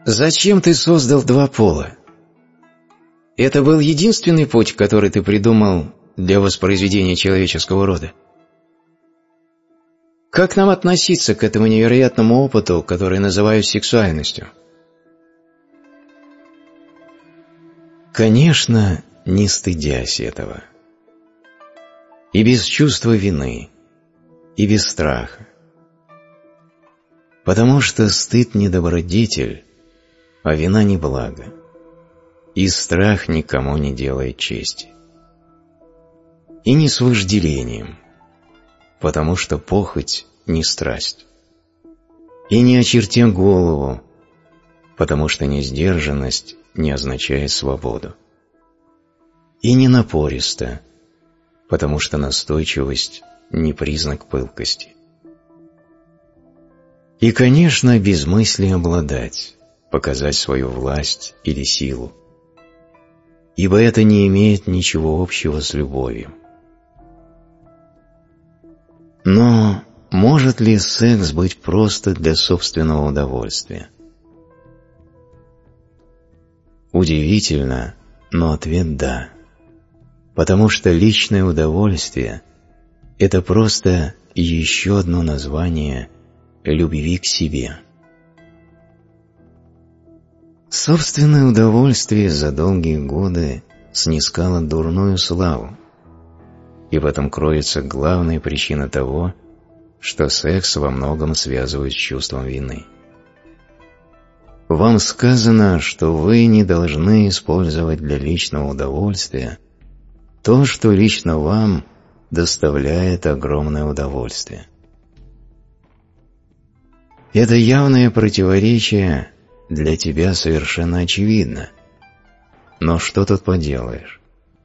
Зачем ты создал два пола? Это был единственный путь, который ты придумал для воспроизведения человеческого рода? Как нам относиться к этому невероятному опыту, который называют сексуальностью? Конечно, не стыдясь этого. И без чувства вины, и без страха. Потому что стыд не добродетель, а вина не благо. И страх никому не делает чести. И не с вожделением, потому что похоть не страсть. И не очерти голову, потому что несдержанность не означает свободу. И не напористо, потому что настойчивость не признак пылкости. И, конечно, без мысли обладать, показать свою власть или силу, ибо это не имеет ничего общего с любовью. Но может ли секс быть просто для собственного удовольствия? Удивительно, но ответ «да», потому что личное удовольствие – это просто еще одно название любви к себе. Собственное удовольствие за долгие годы снискало дурную славу, и в этом кроется главная причина того, что секс во многом связывают с чувством вины. Вам сказано, что вы не должны использовать для личного удовольствия то, что лично вам доставляет огромное удовольствие. Это явное противоречие для тебя совершенно очевидно. Но что тут поделаешь?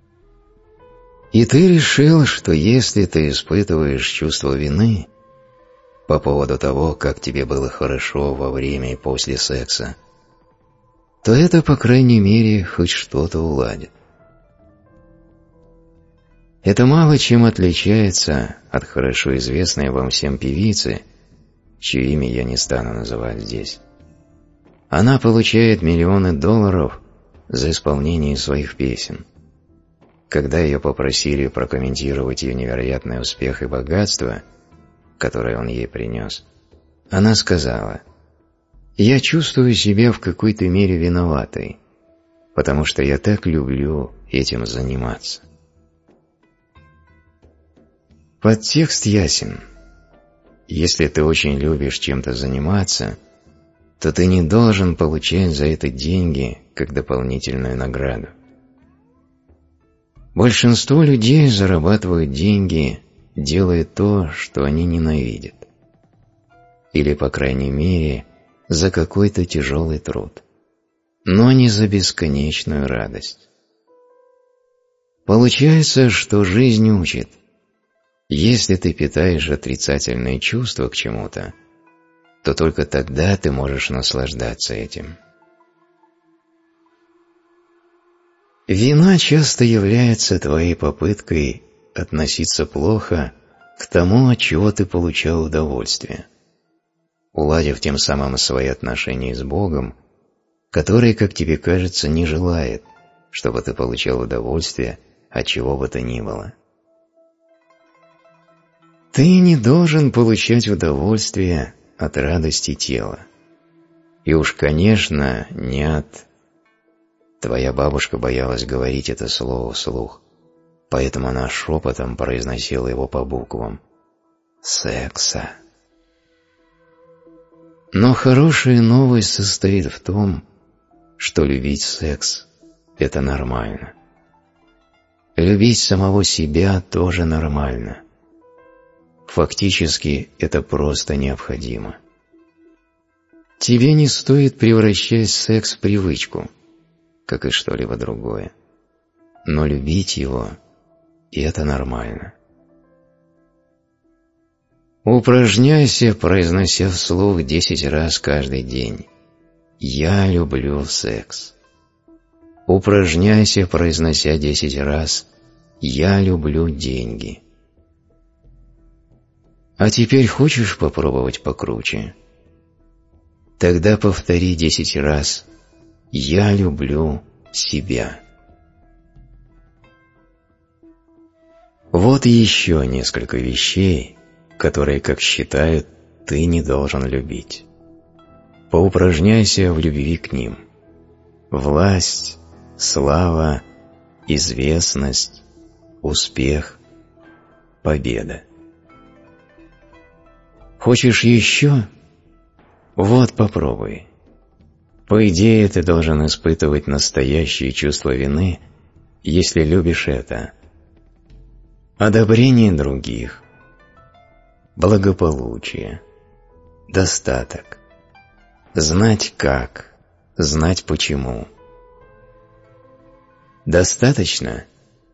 И ты решил, что если ты испытываешь чувство вины по поводу того, как тебе было хорошо во время и после секса, то это, по крайней мере, хоть что-то уладит. Это мало чем отличается от хорошо известной вам всем певицы, чье имя я не стану называть здесь. Она получает миллионы долларов за исполнение своих песен. Когда ее попросили прокомментировать ее невероятный успех и богатство, которое он ей принес, она сказала: «Я чувствую себя в какой-то мере виноватой, потому что я так люблю этим заниматься». Подтекст ясен. Если ты очень любишь чем-то заниматься, то ты не должен получать за это деньги как дополнительную награду. Большинство людей зарабатывают деньги, делая то, что они ненавидят. Или, по крайней мере, за какой-то тяжелый труд. Но не за бесконечную радость. Получается, что жизнь учит. Если ты питаешь отрицательные чувства к чему-то, то только тогда ты можешь наслаждаться этим. Вина часто является твоей попыткой относиться плохо к тому, от чего ты получал удовольствие, уладив тем самым свои отношения с Богом, который, как тебе кажется, не желает, чтобы ты получал удовольствие от чего бы то ни было. Ты не должен получать удовольствие от радости тела. И уж, конечно, не от... Твоя бабушка боялась говорить это слово вслух, поэтому она шепотом произносила его по буквам. Секса. Но хорошая новость состоит в том, что любить секс – это нормально. Любить самого себя тоже нормально. Фактически это просто необходимо. Тебе не стоит превращать секс в привычку, как и что-либо другое. Но любить его – это нормально. Упражняйся, произнося вслух 10 раз каждый день: «Я люблю секс». Упражняйся, произнося 10 раз: «Я люблю деньги». А теперь хочешь попробовать покруче? тогда повтори 10 раз: «Я люблю себя». Вот еще несколько вещей, которые, как считают, ты не должен любить. Поупражняйся в любви к ним. Власть, слава, известность, успех, победа. Хочешь еще? Вот попробуй. По идее, ты должен испытывать настоящее чувство вины, если любишь это. Одобрение других, благополучие, достаток, знать как, знать почему. Достаточно?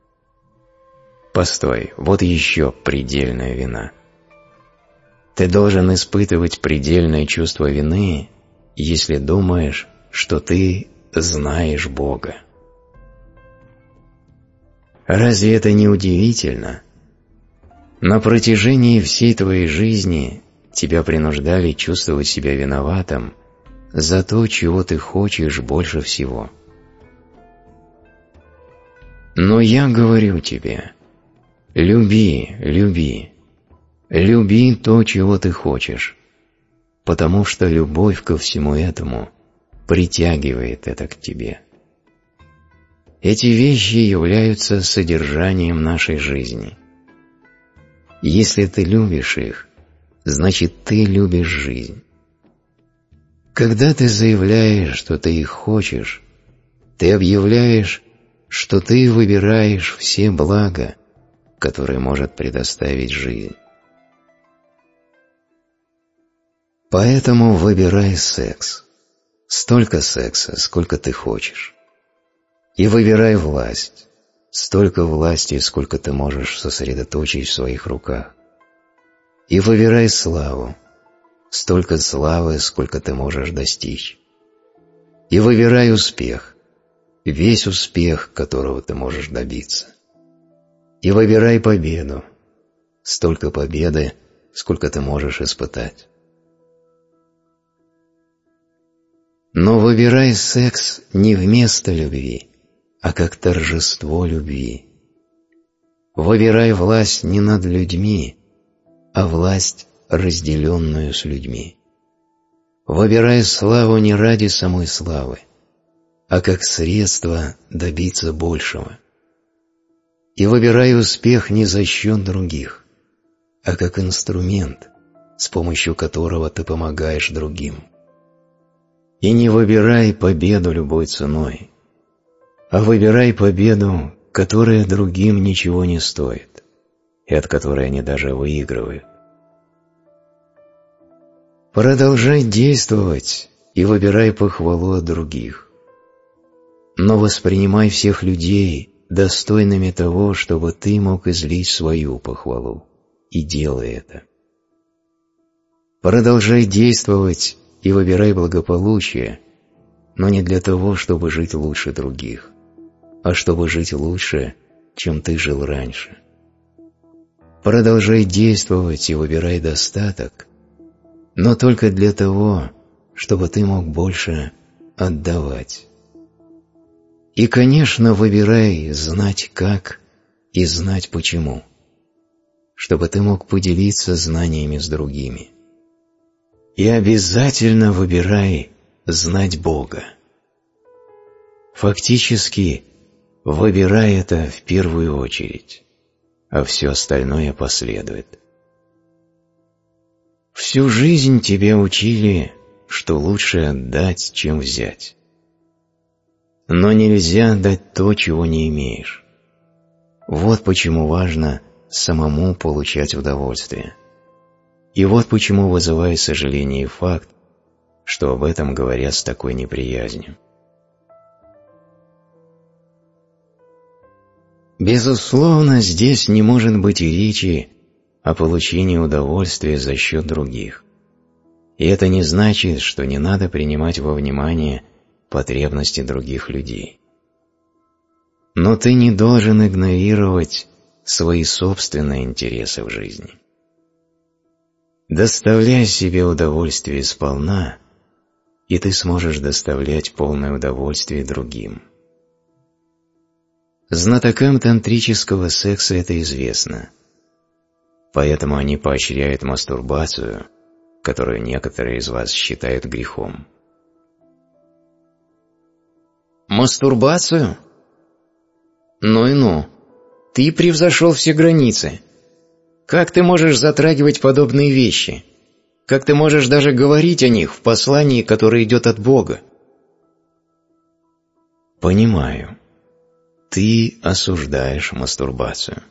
Постой, вот еще предельная вина. Ты должен испытывать предельное чувство вины, если думаешь, что ты знаешь Бога. Разве это не удивительно? На протяжении всей твоей жизни тебя принуждали чувствовать себя виноватым за то, чего ты хочешь больше всего. Но я говорю тебе: люби, люби, люби то, чего ты хочешь, потому что любовь ко всему этому притягивает это к тебе. Эти вещи являются содержанием нашей жизни. Если ты любишь их, значит, ты любишь жизнь. Когда ты заявляешь, что ты их хочешь, ты объявляешь, что ты выбираешь все блага, которые может предоставить жизнь. Поэтому выбирай секс. Столько секса, сколько ты хочешь. И выбирай власть. Столько власти, сколько ты можешь сосредоточить в своих руках. И выбирай славу. Столько славы, сколько ты можешь достичь. И выбирай успех. Весь успех, которого ты можешь добиться. И выбирай победу. Столько победы, сколько ты можешь испытать. Но выбирай секс не вместо любви, а как торжество любви. Выбирай власть не над людьми, а власть, разделенную с людьми. Выбирай славу не ради самой славы, а как средство добиться большего. И выбирай успех не за счет других, а как инструмент, с помощью которого ты помогаешь другим. И не выбирай победу любой ценой, а выбирай победу, которая другим ничего не стоит, и от которой они даже выигрывают. Продолжай действовать и выбирай похвалу от других. Но воспринимай всех людей достойными того, чтобы ты мог излить свою похвалу, и делай это. Продолжай действовать и выбирай благополучие, но не для того, чтобы жить лучше других, а чтобы жить лучше, чем ты жил раньше. Продолжай действовать и выбирай достаток, но только для того, чтобы ты мог больше отдавать. И, конечно, выбирай знать как и знать почему, чтобы ты мог поделиться знаниями с другими. И обязательно выбирай знать Бога. Фактически, выбирай это в первую очередь, а все остальное последует. Всю жизнь тебя учили, что лучше отдать, чем взять. Но нельзя дать то, чего не имеешь. Вот почему важно самому получать удовольствие. И вот почему вызывает сожаление факт, что об этом говорят с такой неприязнью. Безусловно, здесь не может быть и речи о получении удовольствия за счет других. И это не значит, что не надо принимать во внимание потребности других людей. Но ты не должен игнорировать свои собственные интересы в жизни. Доставляй себе удовольствие сполна, и ты сможешь доставлять полное удовольствие другим. Знатокам тантрического секса это известно, поэтому они поощряют мастурбацию, которую некоторые из вас считают грехом. Мастурбацию? Ну и ну, ты превзошел все границы. Как ты можешь затрагивать подобные вещи? Как ты можешь даже говорить о них в послании, которое идет от Бога? Понимаю. Ты осуждаешь мастурбацию.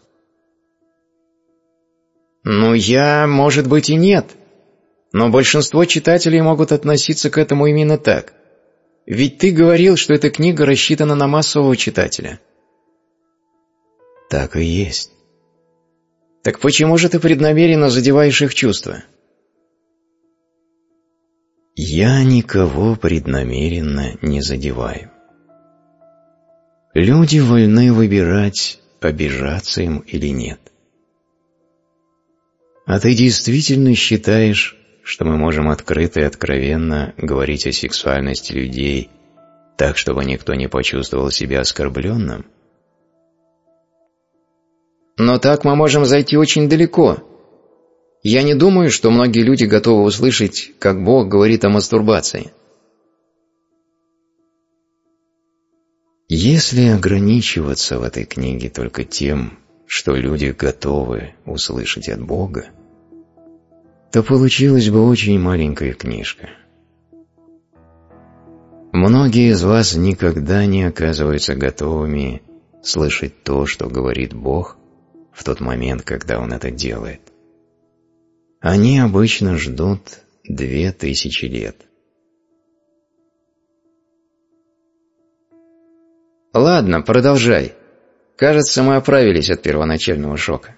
Ну, может быть, и нет. Но большинство читателей могут относиться к этому именно так. Ведь ты говорил, что эта книга рассчитана на массового читателя. Так и есть. Так почему же ты преднамеренно задеваешь их чувства? Я никого преднамеренно не задеваю. Люди вольны выбирать, обижаться им или нет. А ты действительно считаешь, что мы можем открыто и откровенно говорить о сексуальности людей так, чтобы никто не почувствовал себя оскорбленным? Но так мы можем зайти очень далеко. Я не думаю, что многие люди готовы услышать, как Бог говорит о мастурбации. Если ограничиваться в этой книге только тем, что люди готовы услышать от Бога, то получилась бы очень маленькая книжка. Многие из вас никогда не оказываются готовыми слышать то, что говорит Бог, в тот момент, когда Он это делает. Они обычно ждут 2000 лет. Ладно, продолжай. Кажется, мы оправились от первоначального шока.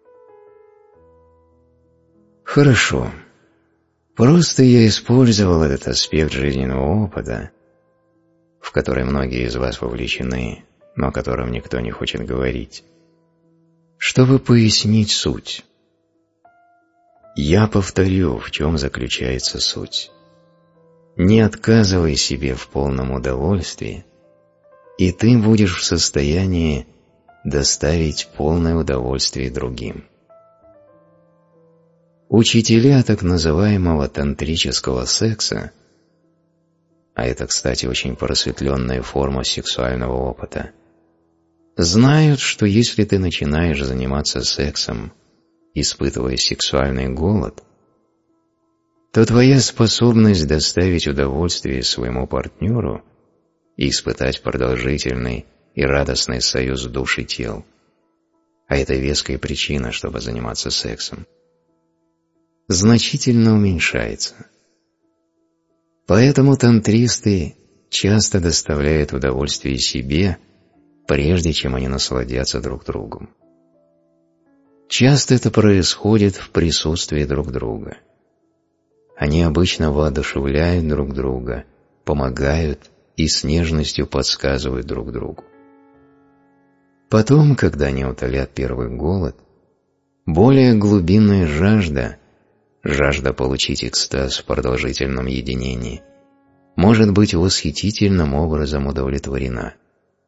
Хорошо. Просто я использовал этот аспект жизненного опыта, в который многие из вас вовлечены, но о котором никто не хочет говорить, чтобы пояснить суть. Я повторю, в чем заключается суть. Не отказывай себе в полном удовольствии, и ты будешь в состоянии доставить полное удовольствие другим. Учителя так называемого тантрического секса, а это, кстати, очень просветленная форма сексуального опыта, знают, что если ты начинаешь заниматься сексом, испытывая сексуальный голод, то твоя способность доставить удовольствие своему партнеру и испытать продолжительный и радостный союз душ и тел, а это веская причина, чтобы заниматься сексом, значительно уменьшается. Поэтому тантристы часто доставляют удовольствие себе, прежде чем они насладятся друг другом. Часто это происходит в присутствии друг друга. Они обычно воодушевляют друг друга, помогают и с нежностью подсказывают друг другу. Потом, когда они утолят первый голод, более глубинная жажда получить экстаз в продолжительном единении, может быть восхитительным образом удовлетворена.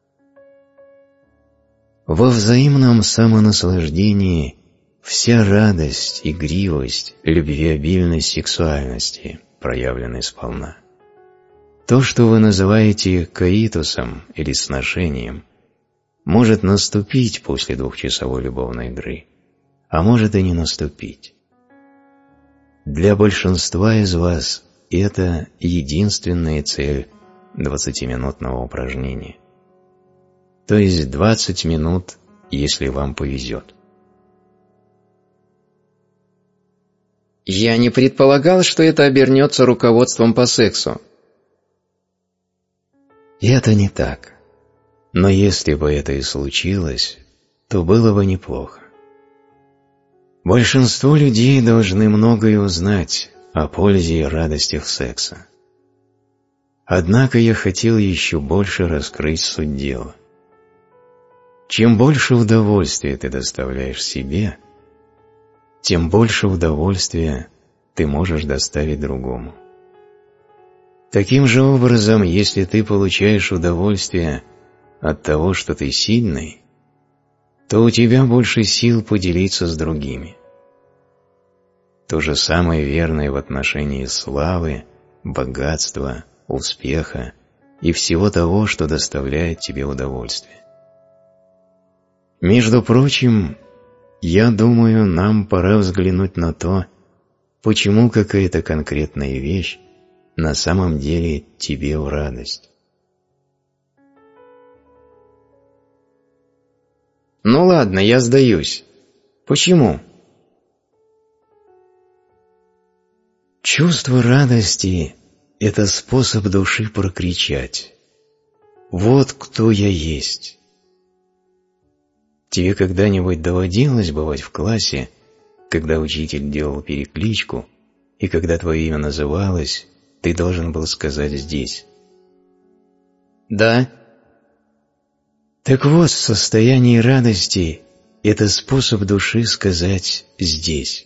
Во взаимном самонаслаждении вся радость, игривость, любвеобильность сексуальности проявлены сполна. То, что вы называете коитусом или сношением, может наступить после двухчасовой любовной игры, а может и не наступить. Для большинства из вас это единственная цель 20-минутного упражнения. То есть 20 минут, если вам повезет. Я не предполагал, что это обернется руководством по сексу. Это не так. Но если бы это и случилось, то было бы неплохо. Большинство людей должны многое узнать о пользе и радостях секса. Однако я хотел еще больше раскрыть суть дела. Чем больше удовольствия ты доставляешь себе, тем больше удовольствия ты можешь доставить другому. Таким же образом, если ты получаешь удовольствие от того, что ты сильный, то у тебя больше сил поделиться с другими. То же самое верно и в отношении славы, богатства, успеха и всего того, что доставляет тебе удовольствие. Между прочим, я думаю, нам пора взглянуть на то, почему какая-то конкретная вещь на самом деле тебе в радость. Ну ладно, я сдаюсь. Почему? Чувство радости – это способ души прокричать: «Вот кто я есть». Тебе когда-нибудь доводилось бывать в классе, когда учитель делал перекличку, и когда твое имя называлось, ты должен был сказать «здесь»? Да. Так вот, состояние радости – это способ души сказать «здесь».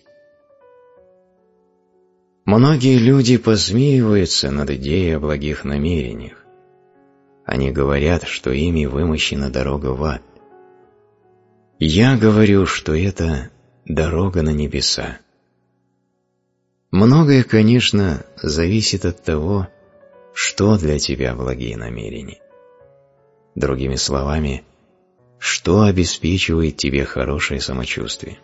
Многие люди посмеиваются над идеей о благих намерениях. Они говорят, что ими вымощена дорога в ад. Я говорю, что это дорога на небеса. Многое, конечно, зависит от того, что для тебя благие намерения. Другими словами, что обеспечивает тебе хорошее самочувствие.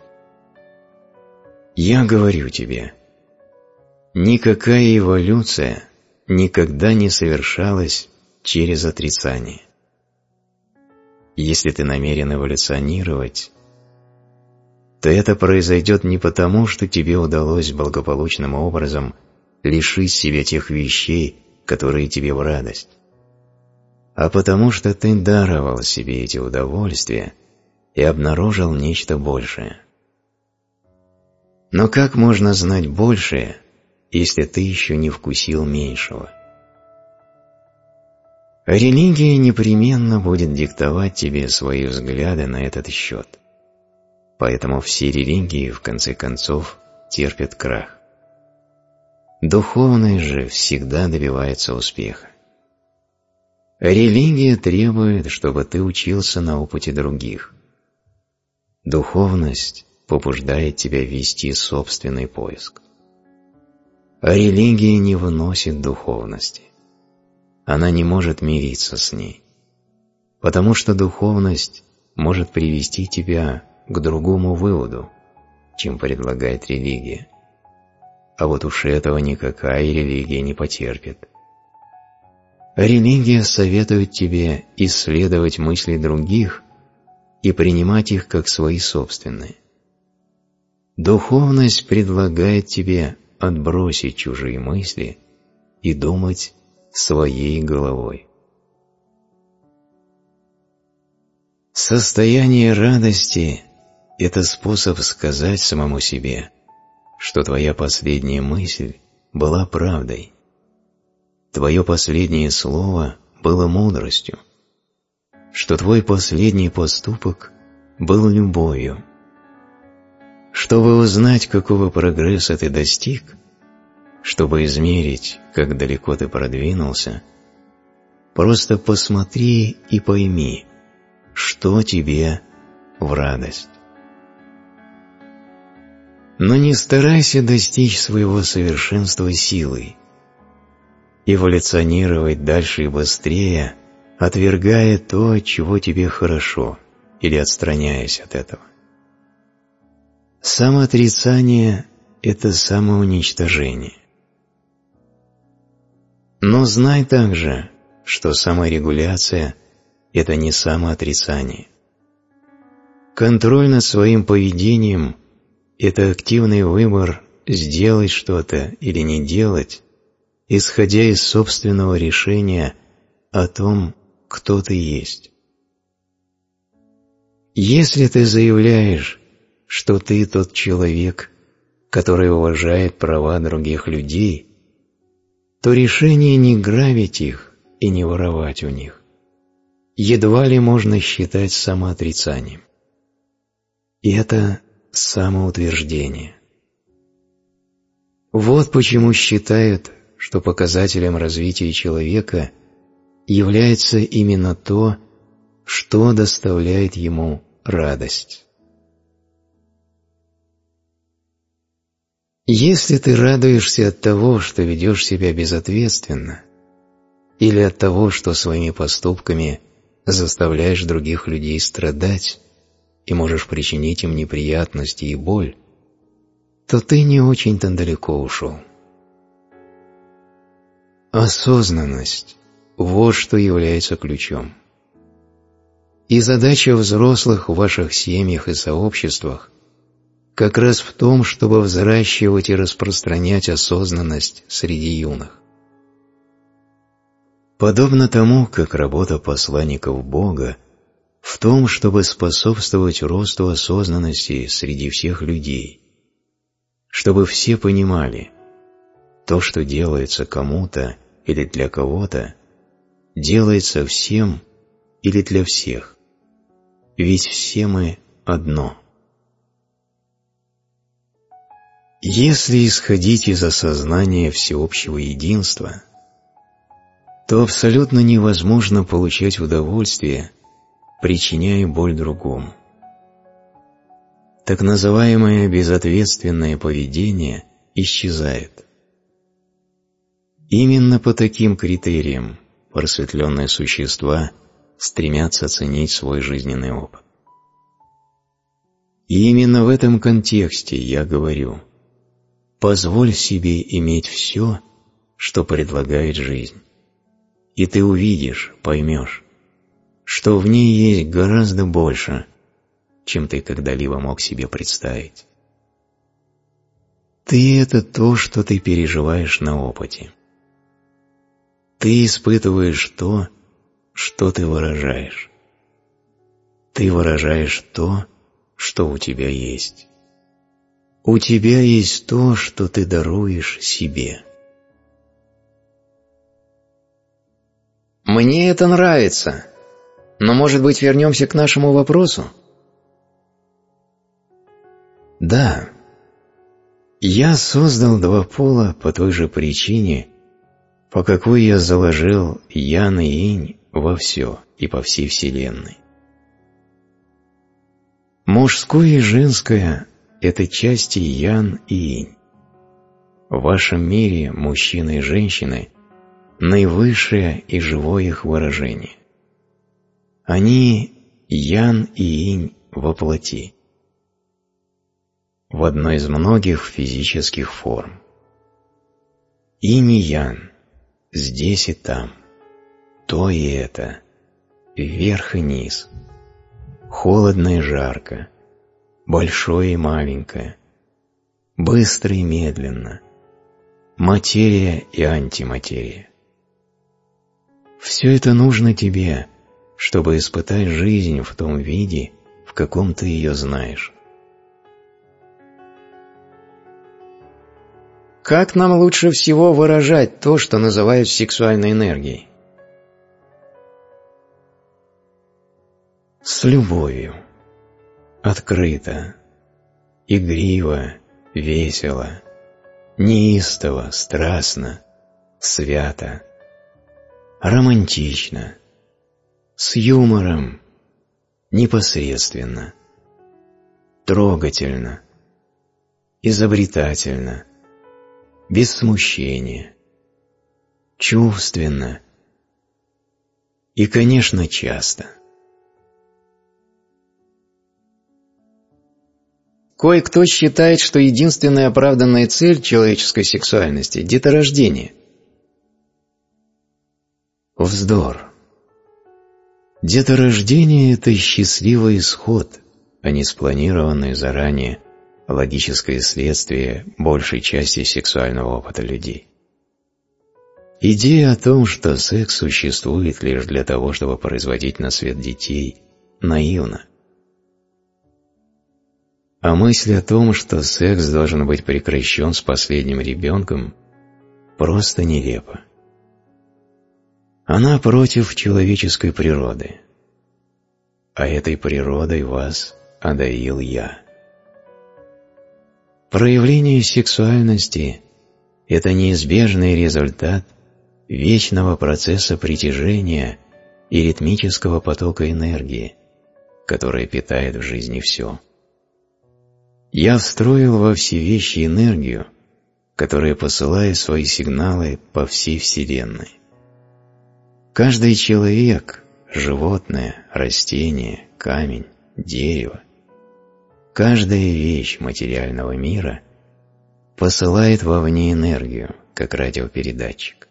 Я говорю тебе, никакая эволюция никогда не совершалась через отрицание. Если ты намерен эволюционировать, то это произойдет не потому, что тебе удалось благополучным образом лишить себя тех вещей, которые тебе в радость, а потому что ты даровал себе эти удовольствия и обнаружил нечто большее. Но как можно знать большее, если ты еще не вкусил меньшего? Религия непременно будет диктовать тебе свои взгляды на этот счет. Поэтому все религии, в конце концов, терпят крах. Духовность же всегда добивается успеха. Религия требует, чтобы ты учился на опыте других. Духовность побуждает тебя вести собственный поиск. А религия не выносит духовности. Она не может мириться с ней, потому что духовность может привести тебя к другому выводу, чем предлагает религия. А вот уж этого никакая религия не потерпит. Религия советует тебе исследовать мысли других и принимать их как свои собственные. Духовность предлагает тебе отбросить чужие мысли и думать своей головой. Состояние радости – это способ сказать самому себе, что твоя последняя мысль была правдой, твое последнее слово было мудростью, что твой последний поступок был любовью. Чтобы узнать, какого прогресса ты достиг, чтобы измерить, как далеко ты продвинулся, просто посмотри и пойми, что тебе в радость. Но не старайся достичь своего совершенства силой, эволюционировать дальше и быстрее, отвергая то, от чего тебе хорошо, или отстраняясь от этого. Самоотрицание – это самоуничтожение. Но знай также, что саморегуляция – это не самоотрицание. Контроль над своим поведением – это активный выбор сделать что-то или не делать, исходя из собственного решения о том, кто ты есть. Если ты заявляешь, что ты тот человек, который уважает права других людей, то решение не грабить их и не воровать у них едва ли можно считать самоотрицанием. И это самоутверждение. Вот почему считают, что показателем развития человека является именно то, что доставляет ему радость. Если ты радуешься от того, что ведешь себя безответственно, или от того, что своими поступками заставляешь других людей страдать и можешь причинить им неприятности и боль, то ты не очень-то далеко ушел. Осознанность – вот что является ключом. И задача взрослых в ваших семьях и сообществах как раз в том, чтобы взращивать и распространять осознанность среди юных. Подобно тому, как работа посланников Бога в том, чтобы способствовать росту осознанности среди всех людей, чтобы все понимали, то, что делается кому-то или для кого-то, делается всем или для всех, ведь все мы одно. Если исходить из осознания всеобщего единства, то абсолютно невозможно получать удовольствие, причиняя боль другому. Так называемое безответственное поведение исчезает. Именно по таким критериям просветленные существа стремятся ценить свой жизненный опыт. И именно в этом контексте я говорю: позволь себе иметь все, что предлагает жизнь, и ты увидишь, поймешь, что в ней есть гораздо больше, чем ты когда-либо мог себе представить. Ты – это то, что ты переживаешь на опыте. Ты испытываешь то, что ты выражаешь. Ты выражаешь то, что у тебя есть. У тебя есть то, что ты даруешь себе. Мне это нравится, но, может быть, вернемся к нашему вопросу? Да. Я создал два пола по той же причине, по какой я заложил ян и инь во все и по всей Вселенной. Мужское и женское – это части ян и инь. В вашем мире мужчины и женщины – наивысшее и живое их выражение. Они – ян и инь во плоти, в одной из многих физических форм. Инь и ян – здесь и там, то и это, вверх и низ, холодно и жарко, большое и маленькое, быстро и медленно, материя и антиматерия. Все это нужно тебе, чтобы испытать жизнь в том виде, в каком ты ее знаешь. Как нам лучше всего выражать то, что называют сексуальной энергией? С любовью, открыто, игриво, весело, неистово, страстно, свято, романтично, с юмором, непосредственно, трогательно, изобретательно, без смущения, чувственно и, конечно, часто. Кое-кто считает, что единственная оправданная цель человеческой сексуальности – деторождение. Вздор. Деторождение – это счастливый исход, а не спланированное заранее логическое следствие большей части сексуального опыта людей. Идея о том, что секс существует лишь для того, чтобы производить на свет детей, наивна. А мысль о том, что секс должен быть прекращен с последним ребенком, просто нелепа. Она против человеческой природы, а этой природой вас одарил я. Проявление сексуальности Это неизбежный результат вечного процесса притяжения и ритмического потока энергии, который питает в жизни все. Я встроил во все вещи энергию, которая посылает свои сигналы по всей Вселенной. Каждый человек, животное, растение, камень, дерево, каждая вещь материального мира посылает вовне энергию, как радиопередатчик.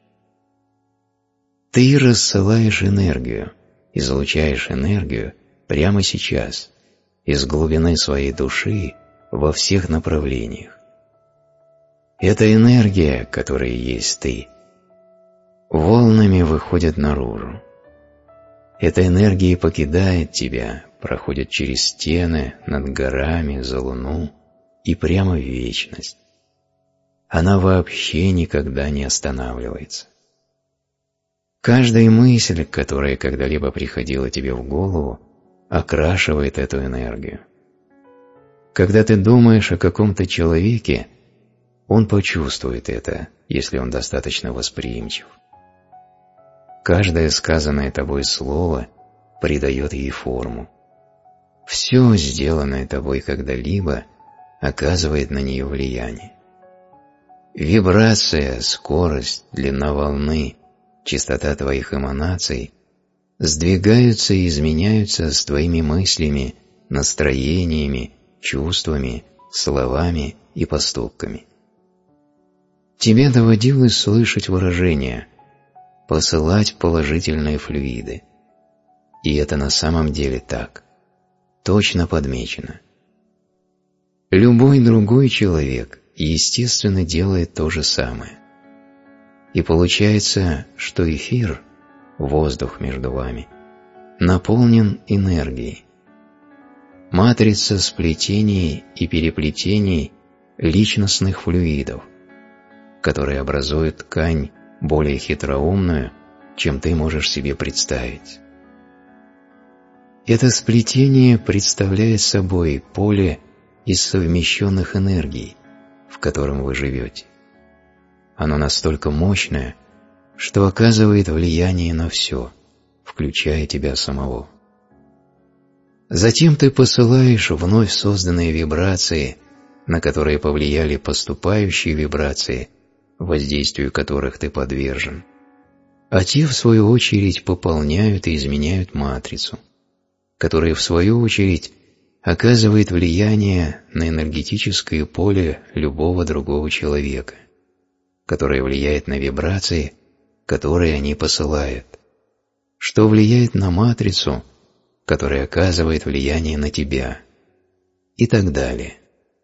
Ты рассылаешь энергию, излучаешь энергию прямо сейчас, из глубины своей души, во всех направлениях. Эта энергия, которая есть ты, волнами выходит наружу. Эта энергия покидает тебя, проходит через стены, над горами, за луну и прямо в вечность. Она вообще никогда не останавливается. Каждая мысль, которая когда-либо приходила тебе в голову, окрашивает эту энергию. Когда ты думаешь о каком-то человеке, он почувствует это, если он достаточно восприимчив. Каждое сказанное тобой слово придает ей форму. Все, сделанное тобой когда-либо, оказывает на нее влияние. Вибрация, скорость, длина волны, частота твоих эманаций сдвигаются и изменяются с твоими мыслями, настроениями, чувствами, словами и поступками. Тебе доводилось слышать выражение «посылать положительные флюиды». И это на самом деле так, точно подмечено. Любой другой человек, естественно, делает то же самое. И получается, что эфир, воздух между вами, наполнен энергией. Матрица сплетений и переплетений личностных флюидов, которые образуют ткань более хитроумную, чем ты можешь себе представить. Это сплетение представляет собой поле из совмещенных энергий, в котором вы живете. Оно настолько мощное, что оказывает влияние на все, включая тебя самого. Затем ты посылаешь вновь созданные вибрации, на которые повлияли поступающие вибрации, воздействию которых ты подвержен, а те, в свою очередь, пополняют и изменяют матрицу, которая, в свою очередь, оказывает влияние на энергетическое поле любого другого человека, которое влияет на вибрации, которые они посылают, что влияет на матрицу, которая оказывает влияние на тебя, и так далее.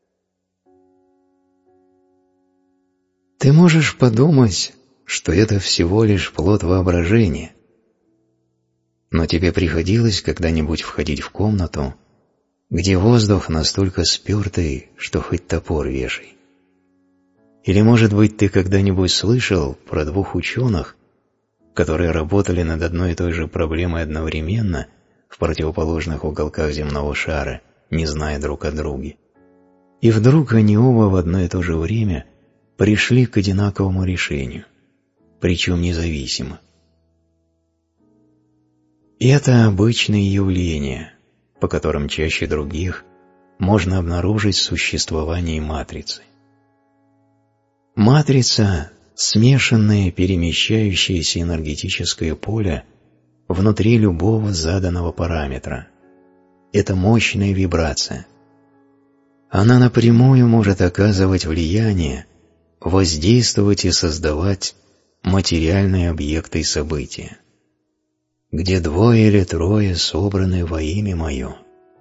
Ты можешь подумать, что это всего лишь плод воображения, но тебе приходилось когда-нибудь входить в комнату, где воздух настолько спертый, что хоть топор вешай? Или, может быть, ты когда-нибудь слышал про двух ученых, которые работали над одной и той же проблемой одновременно в противоположных уголках земного шара, не зная друг о друге. И вдруг они оба в одно и то же время пришли к одинаковому решению, причем независимо. И это обычные явления, по которым чаще других можно обнаружить существование матрицы. Матрица – смешанное перемещающееся энергетическое поле внутри любого заданного параметра. Это мощная вибрация. Она напрямую может оказывать влияние, воздействовать и создавать материальные объекты и события, где двое или трое собраны во имя Мое.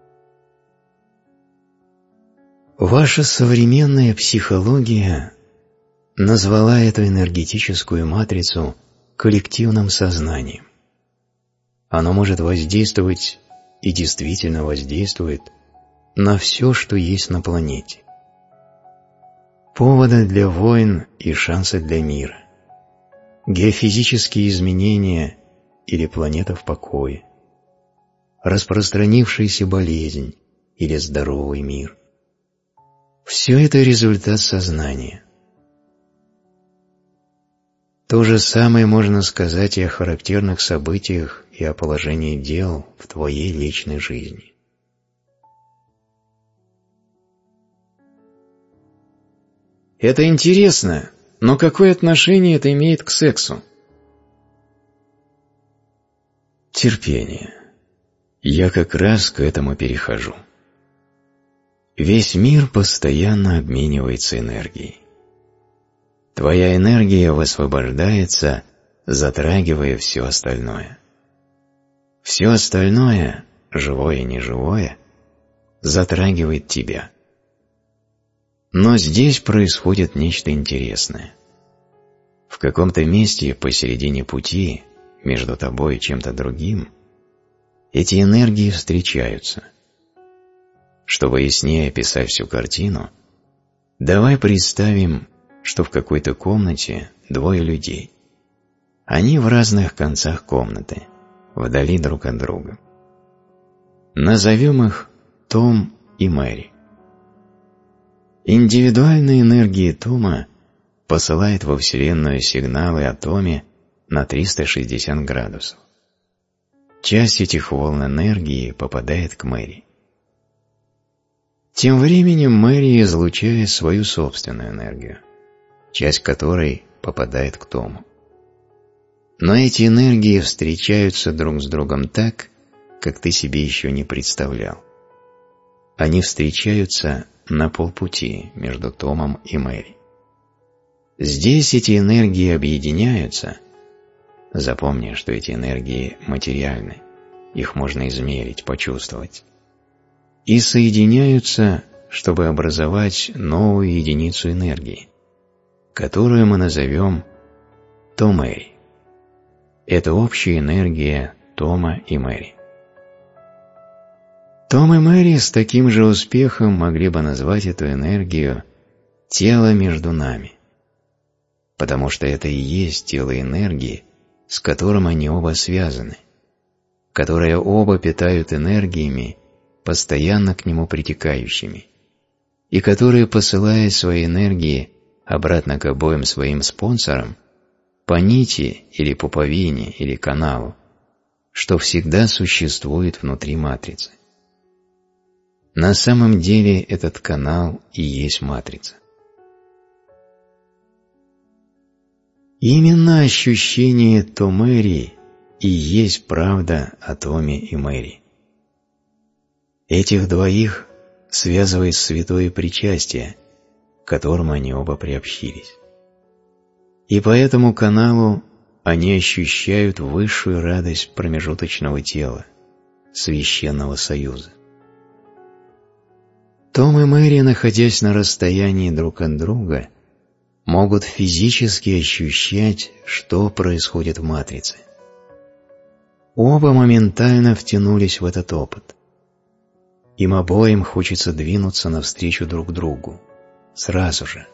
Ваша современная психология назвала эту энергетическую матрицу коллективным сознанием. Оно может воздействовать и действительно воздействует на все, что есть на планете. Поводы для войн и шансы для мира, геофизические изменения или планета в покое, распространившаяся болезнь или здоровый мир. Все это результат сознания. То же самое можно сказать и о характерных событиях и о положении дел в твоей личной жизни. Это интересно, но какое отношение это имеет к сексу? Терпение. Я как раз к этому перехожу. Весь мир постоянно обменивается энергией. Твоя энергия высвобождается, затрагивая все остальное. Все остальное, живое и неживое, затрагивает тебя. Но здесь происходит нечто интересное. В каком-то месте посередине пути, между тобой и чем-то другим, эти энергии встречаются. Чтобы яснее описать всю картину, давай представим, что в какой-то комнате двое людей. Они в разных концах комнаты, вдали друг от друга. Назовем их Том и Мэри. Индивидуальная энергия Тома посылает во Вселенную сигналы о Томе на 360 градусов. Часть этих волн энергии попадает к Мэри. Тем временем Мэри излучает свою собственную энергию, часть которой попадает к Тому. Но эти энергии встречаются друг с другом так, как ты себе еще не представлял. Они встречаются на полпути между Томом и Мэри. Здесь эти энергии объединяются. Запомни, что эти энергии материальны, их можно измерить, почувствовать. И соединяются, чтобы образовать новую единицу энергии, которую мы назовем То-Мэри. Это общая энергия Тома и Мэри. Том и Мэри с таким же успехом могли бы назвать эту энергию «тело между нами», потому что это и есть тело энергии, с которым они оба связаны, которые оба питают энергиями, постоянно к нему притекающими, и которые, посылая свои энергии обратно к обоим своим спонсорам, по нити или пуповине или каналу, что всегда существует внутри матрицы. На самом деле этот канал и есть матрица. Именно ощущение То-Мэри и есть правда о Томе и Мэри. Этих двоих связывает святое причастие, к которому они оба приобщились. И по этому каналу они ощущают высшую радость промежуточного тела, священного союза. Том и Мэри, находясь на расстоянии друг от друга, могут физически ощущать, что происходит в матрице. Оба моментально втянулись в этот опыт. Им обоим хочется двинуться навстречу друг другу, сразу же.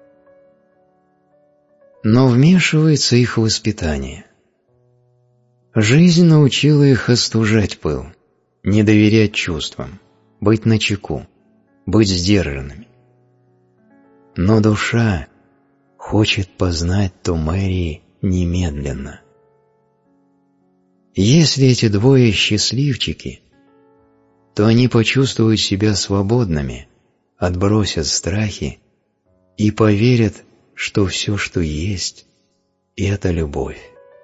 Но вмешивается их воспитание. Жизнь научила их остужать пыл, не доверять чувствам, быть начеку, быть сдержанными. Но душа хочет познать То-Мэри немедленно. Если эти двое счастливчики, то они почувствуют себя свободными, отбросят страхи и поверят, что все, что есть, это любовь.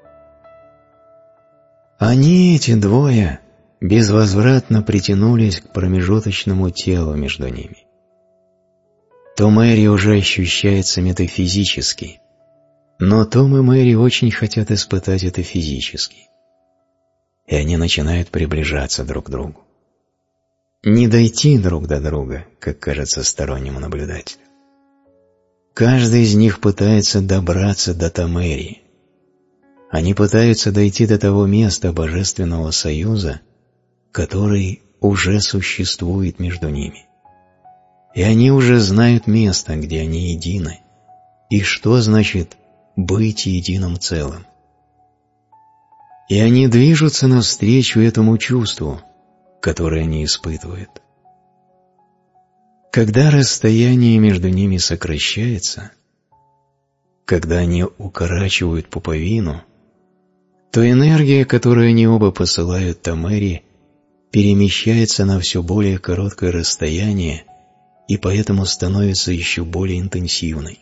Они, эти двое, безвозвратно притянулись к промежуточному телу между ними. То-Мэри уже ощущается метафизически, но Том и Мэри очень хотят испытать это физически. И они начинают приближаться друг к другу. Не дойти друг до друга, как кажется стороннему наблюдателю. Каждый из них пытается добраться до То-Мэри. Они пытаются дойти до того места божественного союза, который уже существует между ними. И они уже знают место, где они едины, и что значит быть единым целым. И они движутся навстречу этому чувству, которое они испытывают. Когда расстояние между ними сокращается, когда они укорачивают пуповину, то энергия, которую они оба посылают Тамэри, перемещается на все более короткое расстояние и поэтому становится еще более интенсивной.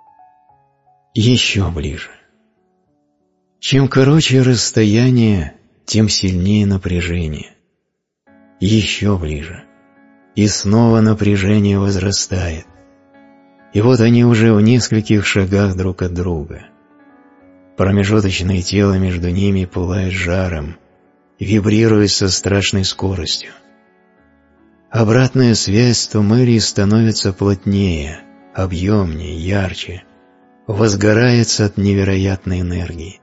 Еще ближе. Чем короче расстояние, тем сильнее напряжение. Еще ближе. И снова напряжение возрастает. И вот они уже в нескольких шагах друг от друга. Промежуточное тело между ними пылает жаром, вибрирует со страшной скоростью. Обратная связь с Тамэри становится плотнее, объемнее, ярче, возгорается от невероятной энергии.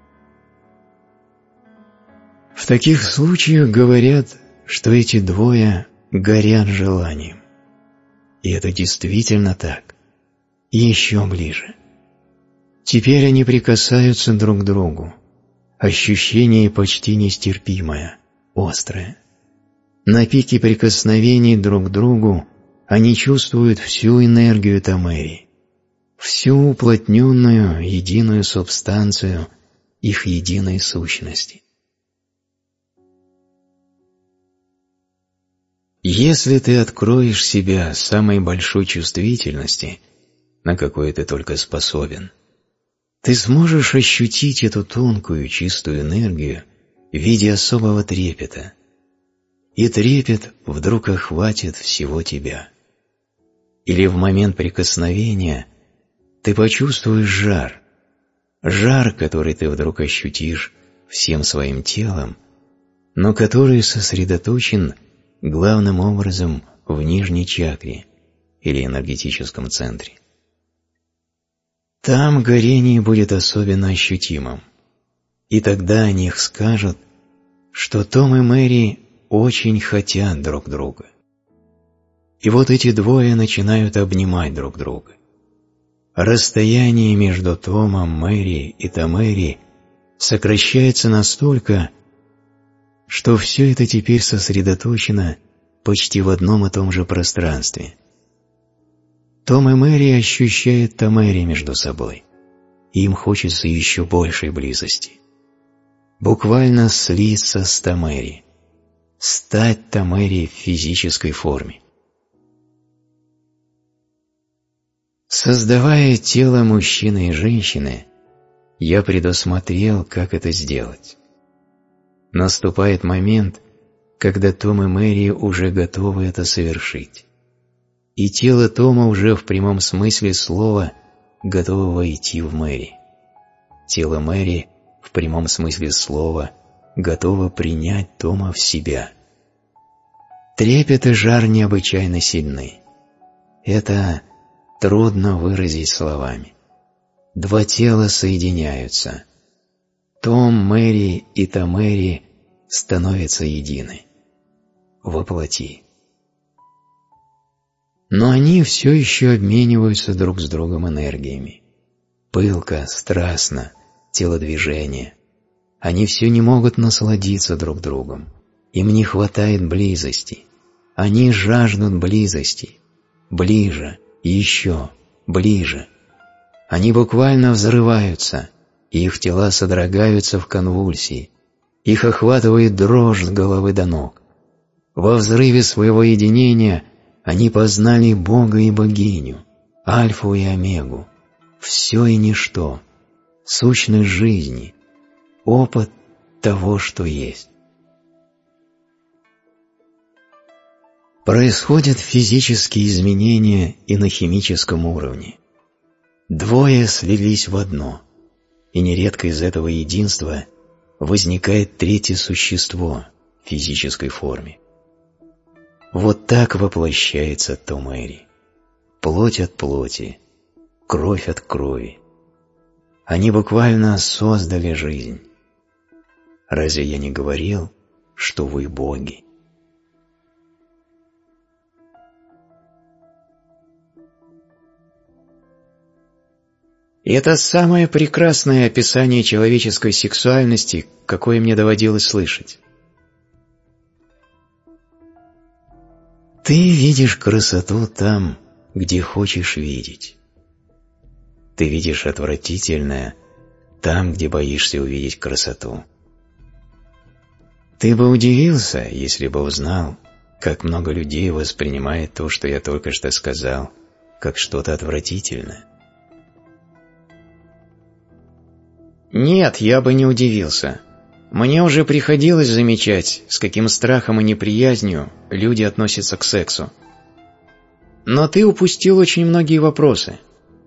В таких случаях говорят, что эти двое горят желанием. И это действительно так. И еще ближе. Теперь они прикасаются друг к другу. Ощущение почти нестерпимое, острое. На пике прикосновений друг к другу они чувствуют всю энергию Тамэри, всю уплотненную единую субстанцию их единой сущности. Если ты откроешь себя самой большой чувствительности, на какую ты только способен, ты сможешь ощутить эту тонкую чистую энергию в виде особого трепета, и трепет вдруг охватит всего тебя. Или в момент прикосновения ты почувствуешь жар, жар, который ты вдруг ощутишь всем своим телом, но который сосредоточен главным образом в нижней чакре или энергетическом центре. Там горение будет особенно ощутимым, и тогда о них скажут, что Том и Мэри очень хотят друг друга. И вот эти двое начинают обнимать друг друга. Расстояние между Томом, Мэри и Тамэри сокращается настолько, что все это теперь сосредоточено почти в одном и том же пространстве. Том и Мэри ощущают Тамэри между собой, и им хочется еще большей близости. Буквально слиться с Тамэри, стать Тамэри в физической форме. Создавая тело мужчины и женщины, я предусмотрел, как это сделать. Наступает момент, когда Том и Мэри уже готовы это совершить. И тело Тома уже в прямом смысле слова готово войти в Мэри. Тело Мэри в прямом смысле слова готово принять Тома в себя. Трепет и жар необычайно сильны. Это трудно выразить словами. Два тела соединяются. Том, Мэри и Тамэри становятся едины. Воплоти. Но они все еще обмениваются друг с другом энергиями. Пылко, страстно, телодвижение. Они все не могут насладиться друг другом. Им не хватает близости. Они жаждут близости. Ближе, еще, ближе. Они буквально взрываются, и их тела содрогаются в конвульсии. Их охватывает дрожь с головы до ног. Во взрыве своего единения они познали Бога и богиню, Альфу и Омегу, все и ничто, сущность жизни, опыт того, что есть. Происходят физические изменения и на химическом уровне. Двое слились в одно, и нередко из этого единства возникает третье существо в физической форме. Вот так воплощается Том и Мэри. Плоть от плоти, кровь от крови. Они буквально создали жизнь. Разве я не говорил, что вы боги? И это самое прекрасное описание человеческой сексуальности, какое мне доводилось слышать. Ты видишь красоту там, где хочешь видеть. Ты видишь отвратительное там, где боишься увидеть красоту. Ты бы удивился, если бы узнал, как много людей воспринимает то, что я только что сказал, как что-то отвратительное. Нет, я бы не удивился. Мне уже приходилось замечать, с каким страхом и неприязнью люди относятся к сексу. Но ты упустил очень многие вопросы.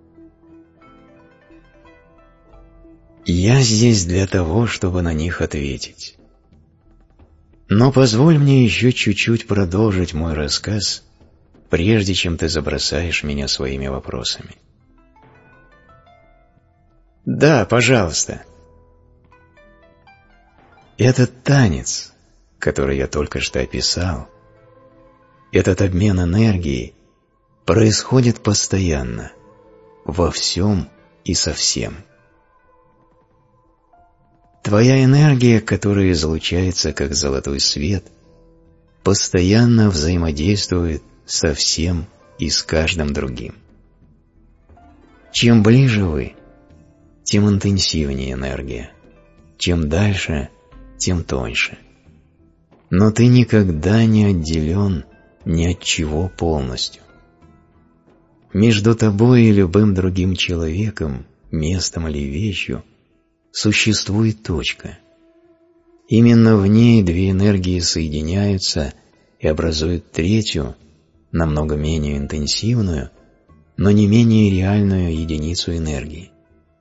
Я здесь для того, чтобы на них ответить. Но позволь мне еще чуть-чуть продолжить мой рассказ, прежде чем ты забросаешь меня своими вопросами. Да, пожалуйста. Этот танец, который я только что описал, этот обмен энергией происходит постоянно, во всем и со всем. Твоя энергия, которая излучается как золотой свет, постоянно взаимодействует со всем и с каждым другим. Чем ближе вы, тем интенсивнее энергия, чем дальше, тем тоньше. Но ты никогда не отделен ни от чего полностью. Между тобой и любым другим человеком, местом или вещью существует точка. Именно в ней две энергии соединяются и образуют третью, намного менее интенсивную, но не менее реальную единицу энергии.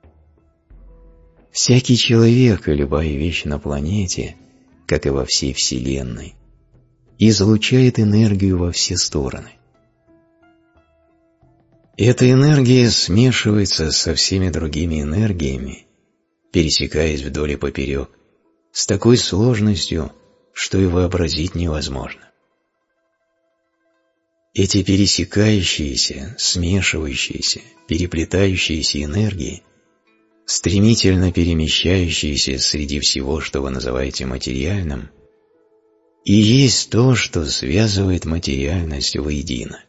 Всякий человек и любая вещь на планете, как и во всей Вселенной, излучает энергию во все стороны. Эта энергия смешивается со всеми другими энергиями, пересекаясь вдоль и поперек, с такой сложностью, что и вообразить невозможно. Эти пересекающиеся, смешивающиеся, переплетающиеся энергии, стремительно перемещающиеся среди всего, что вы называете материальным, и есть то, что связывает материальность воедино.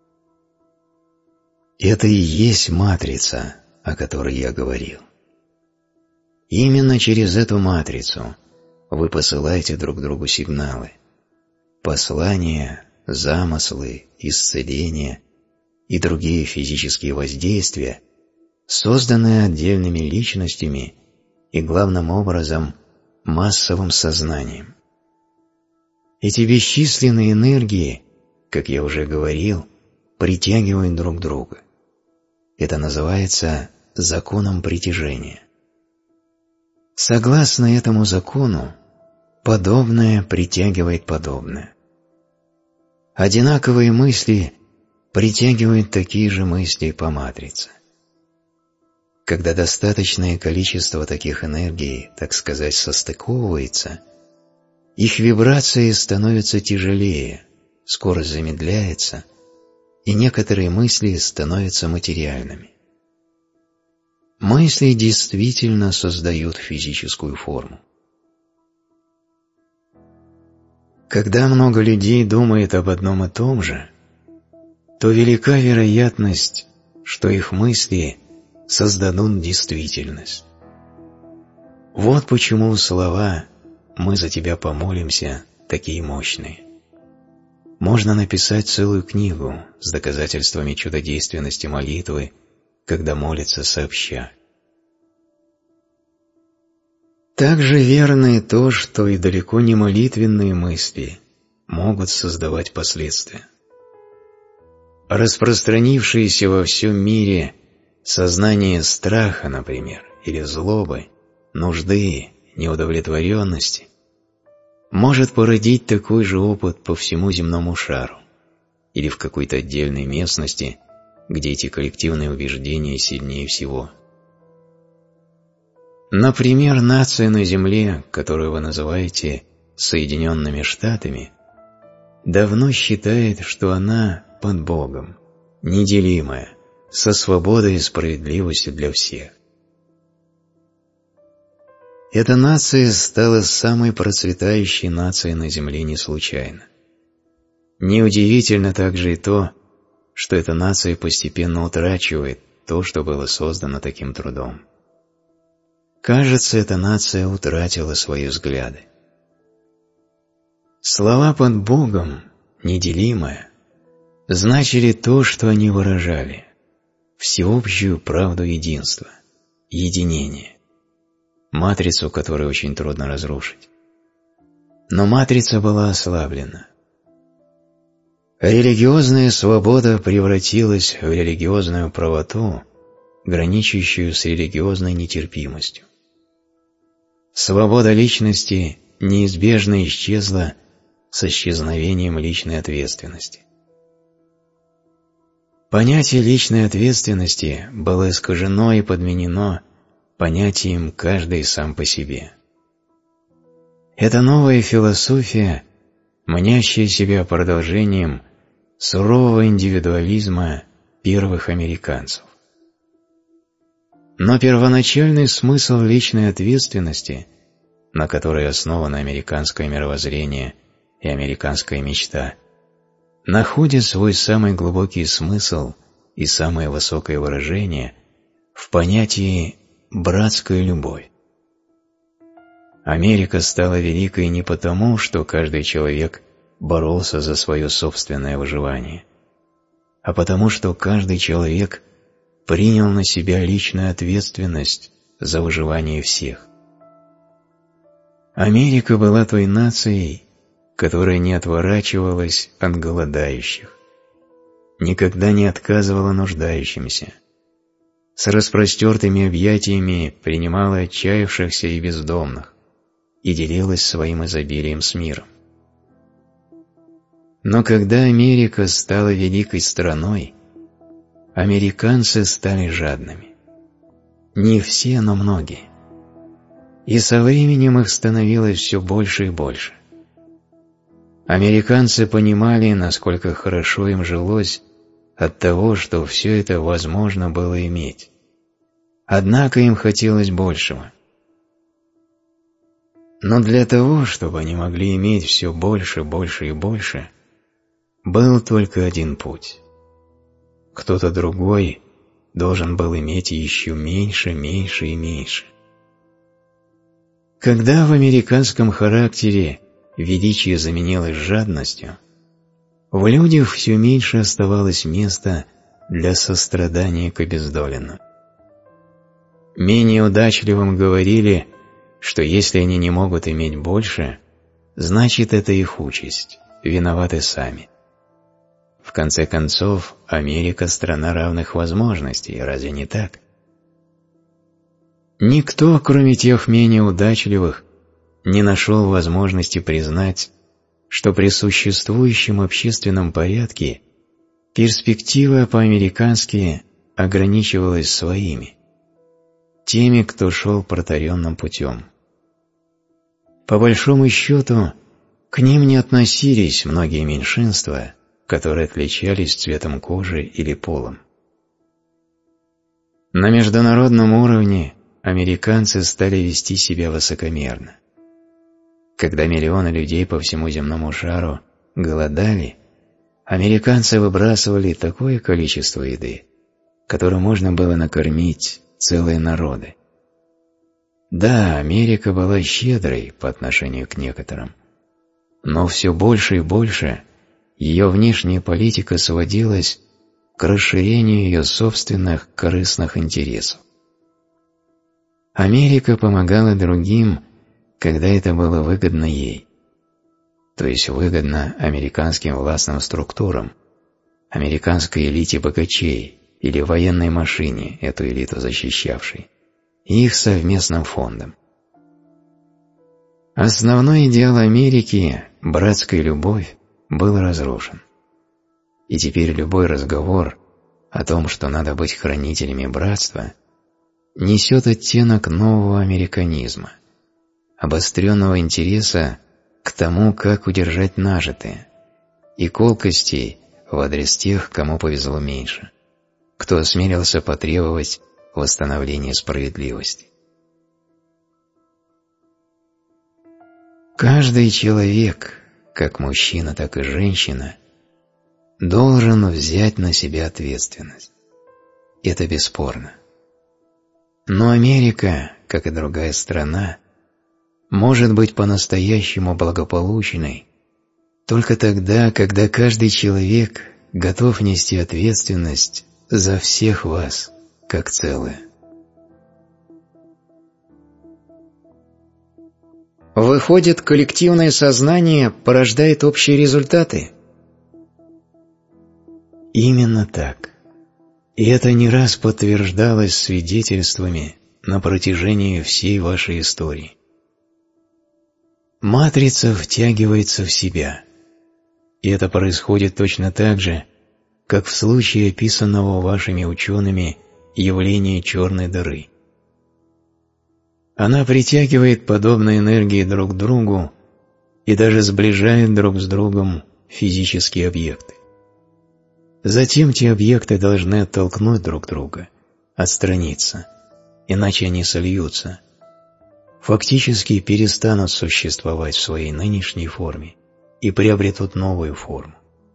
Это и есть матрица, о которой я говорил. Именно через эту матрицу вы посылаете друг другу сигналы, послания, замыслы, исцеления и другие физические воздействия, созданные отдельными личностями и, главным образом, массовым сознанием. Эти бесчисленные энергии, как я уже говорил, притягивают друг друга. Это называется законом притяжения. Согласно этому закону, подобное притягивает подобное. Одинаковые мысли притягивают такие же мысли по матрице. Когда достаточное количество таких энергий, так сказать, состыковывается, их вибрации становятся тяжелее, скорость замедляется, и некоторые мысли становятся материальными. Мысли действительно создают физическую форму. Когда много людей думает об одном и том же, то велика вероятность, что их мысли создадут действительность. Вот почему слова «мы за тебя помолимся» такие мощные. Можно написать целую книгу с доказательствами чудодейственности молитвы, когда молятся сообща. Также верно и то, что и далеко не молитвенные мысли могут создавать последствия. Распространившееся во всем мире сознание страха, например, или злобы, нужды, неудовлетворенности, может породить такой же опыт по всему земному шару или в какой-то отдельной местности, где эти коллективные убеждения сильнее всего. Например, нация на Земле, которую вы называете Соединенными Штатами, давно считает, что она под Богом, неделимая, со свободой и справедливостью для всех. Эта нация стала самой процветающей нацией на Земле не случайно. Неудивительно также и то, что эта нация постепенно утрачивает то, что было создано таким трудом. Кажется, эта нация утратила свои взгляды. Слова «под Богом», «неделимое» значили то, что они выражали – всеобщую правду единства, единение, матрицу, которую очень трудно разрушить. Но матрица была ослаблена. Религиозная свобода превратилась в религиозную правоту, граничащую с религиозной нетерпимостью. Свобода личности неизбежно исчезла с исчезновением личной ответственности. Понятие личной ответственности было искажено и подменено понятием «каждый сам по себе». Это новая философия, мнящая себя продолжением сурового индивидуализма первых американцев. Но первоначальный смысл личной ответственности, на которой основано американское мировоззрение и американская мечта, находит свой самый глубокий смысл и самое высокое выражение в понятии «братская любовь». Америка стала великой не потому, что каждый человек боролся за свое собственное выживание, а потому, что каждый человек принял на себя личную ответственность за выживание всех. Америка была той нацией, которая не отворачивалась от голодающих, никогда не отказывала нуждающимся, с распростертыми объятиями принимала отчаявшихся и бездомных и делилась своим изобилием с миром. Но когда Америка стала великой страной, американцы стали жадными. Не все, но многие. И со временем их становилось все больше и больше. Американцы понимали, насколько хорошо им жилось от того, что все это возможно было иметь. Однако им хотелось большего. Но для того, чтобы они могли иметь все больше, больше и больше, был только один путь. Кто-то другой должен был иметь еще меньше, меньше и меньше. Когда в американском характере величие заменилось жадностью, в людях все меньше оставалось места для сострадания к обездоленным. Менее удачливым говорили, что если они не могут иметь больше, значит это их участь, виноваты сами. В конце концов, Америка – страна равных возможностей, разве не так? Никто, кроме тех менее удачливых, не нашел возможности признать, что при существующем общественном порядке перспектива по-американски ограничивалась своими, теми, кто шел протаренным путем. По большому счету, к ним не относились многие меньшинства, которые отличались цветом кожи или полом. На международном уровне американцы стали вести себя высокомерно. Когда миллионы людей по всему земному шару голодали, американцы выбрасывали такое количество еды, которое можно было накормить целые народы. Да, Америка была щедрой по отношению к некоторым, но все больше и больше ее внешняя политика сводилась к расширению ее собственных корыстных интересов. Америка помогала другим, когда это было выгодно ей, то есть выгодно американским властным структурам, американской элите богачей или военной машине, эту элиту защищавшей, и их совместным фондам. Основной идеал Америки, братская любовь, был разрушен. И теперь любой разговор о том, что надо быть хранителями братства, несет оттенок нового американизма, обостренного интереса к тому, как удержать нажитое, и колкостей в адрес тех, кому повезло меньше, кто осмелился потребовать восстановления справедливости. Каждый человек, как мужчина, так и женщина, должен взять на себя ответственность. это бесспорно. Но Америка, как и другая страна, может быть по-настоящему благополучной только тогда, когда каждый человек готов нести ответственность за всех вас, как целое. Выходит, коллективное сознание порождает общие результаты? Именно так. И это не раз подтверждалось свидетельствами на протяжении всей вашей истории. Матрица втягивается в себя. И это происходит точно так же, как в случае описанного вашими учеными явления черной дыры. Она притягивает подобные энергии друг к другу и даже сближает друг с другом физические объекты. Затем те объекты должны оттолкнуть друг друга, отстраниться, иначе они сольются, фактически перестанут существовать в своей нынешней форме и приобретут новую форму.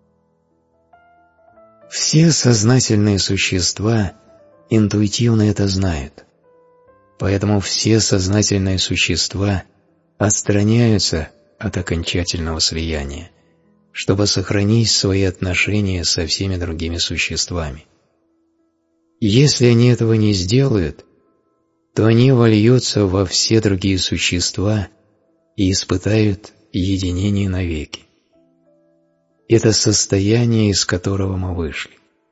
Все сознательные существа интуитивно это знают, поэтому все сознательные существа отстраняются от окончательного слияния, чтобы сохранить свои отношения со всеми другими существами. Если они этого не сделают, то они вольются во все другие существа и испытают единение навеки. Это состояние, из которого мы вышли.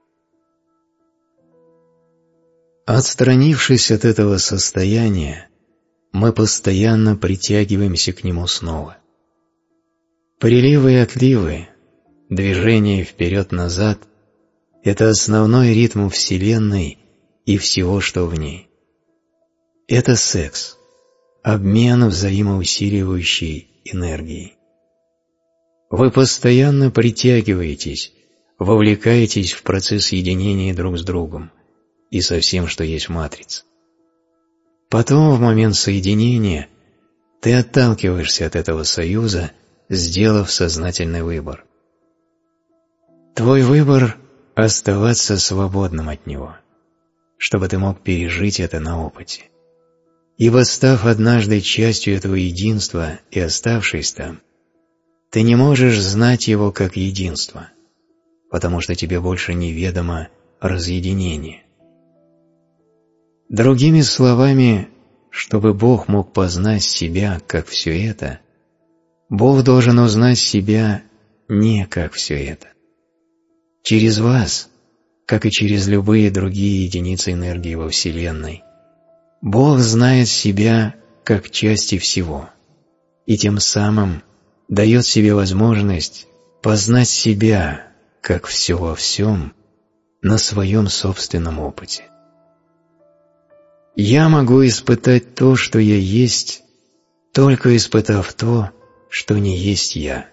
Отстранившись от этого состояния, мы постоянно притягиваемся к нему снова. Приливы и отливы, движение вперед-назад – это основной ритм Вселенной и всего, что в ней. Это секс, обмен взаимоусиливающей энергией. Вы постоянно притягиваетесь, вовлекаетесь в процесс единения друг с другом и со всем, что есть в матрице. Потом, в момент соединения, ты отталкиваешься от этого союза, сделав сознательный выбор. Твой выбор – оставаться свободным от него, чтобы ты мог пережить это на опыте. Ибо, став однажды частью этого единства и оставшись там, ты не можешь знать его как единство, потому что тебе больше неведомо разъединение. Другими словами, чтобы Бог мог познать себя как все это, Бог должен узнать себя не как все это. Через вас, как и через любые другие единицы энергии во Вселенной, Бог знает себя как части всего, и тем самым дает себе возможность познать себя как все во всем на своем собственном опыте. Я могу испытать то, что я есть, только испытав то, что не есть я.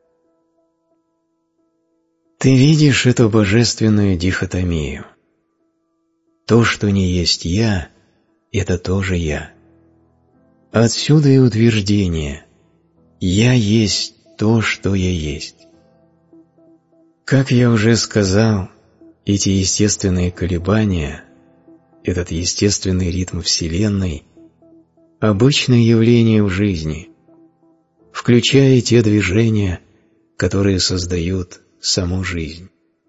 Ты видишь эту божественную дихотомию. То, что не есть я, это тоже я. Отсюда и утверждение «Я есть то, что я есть». Как я уже сказал, эти естественные колебания, этот естественный ритм Вселенной – обычное явление в жизни, включая те движения, которые создают саму жизнь.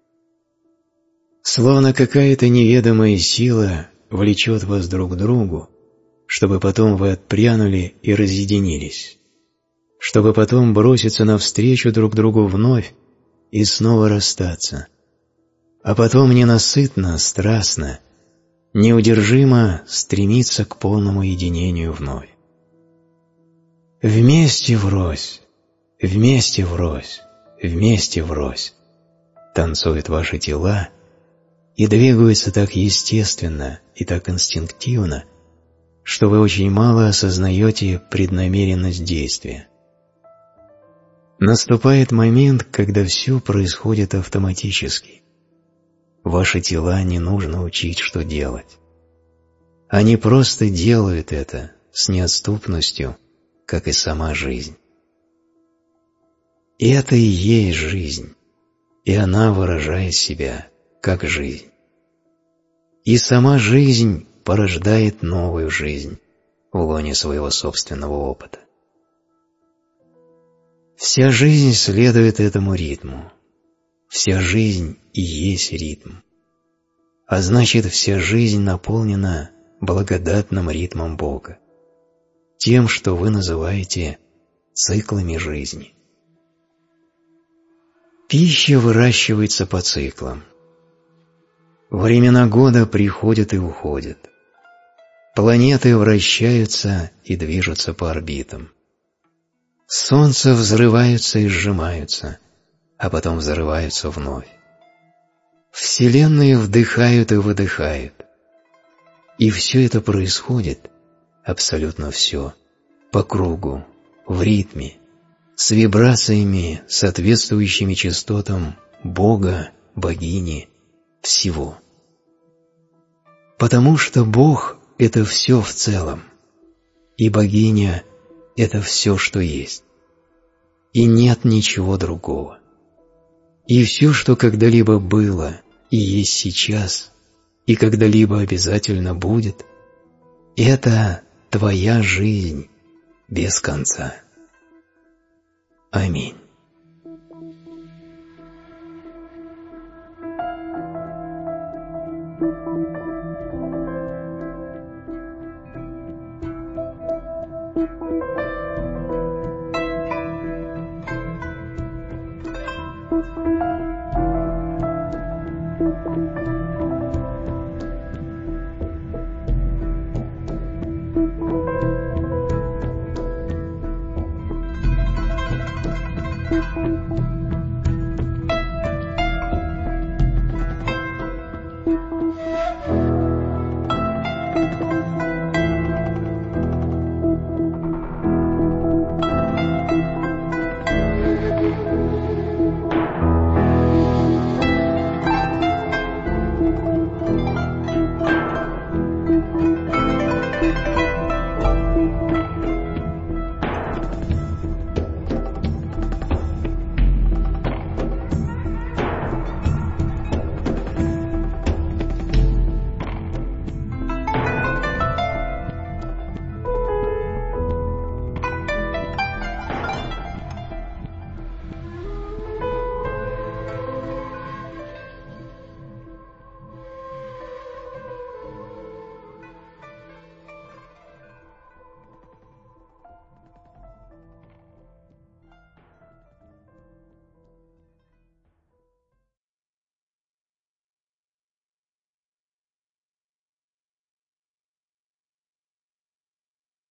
Словно какая-то неведомая сила влечет вас друг к другу, чтобы потом вы отпрянули и разъединились, чтобы потом броситься навстречу друг другу вновь и снова расстаться, а потом ненасытно, страстно, неудержимо стремиться к полному единению вновь. Вместе врозь, вместе врозь, вместе врозь танцуют ваши тела и двигаются так естественно и так инстинктивно, что вы очень мало осознаете преднамеренность действия. Наступает момент, когда все происходит автоматически. Ваши тела не нужно учить, что делать. Они просто делают это с неотступностью, как и сама жизнь. И это и есть жизнь, и она выражает себя как жизнь. и сама жизнь порождает новую жизнь в лоне своего собственного опыта. Вся жизнь следует этому ритму. Вся жизнь и есть ритм. А значит, вся жизнь наполнена благодатным ритмом Бога, тем, что вы называете циклами жизни. Пища выращивается по циклам. Времена года приходят и уходят. Планеты вращаются и движутся по орбитам. Солнца взрываются и сжимаются, а потом взрываются вновь. Вселенные вдыхают и выдыхают. И все это происходит, абсолютно все, по кругу, в ритме, с вибрациями, соответствующими частотам Бога, богини, всего. Потому что Бог – это все в целом, и богиня – это все, что есть, и нет ничего другого. И все, что когда-либо было и есть сейчас, и когда-либо обязательно будет, это твоя жизнь без конца. Аминь. Thank you.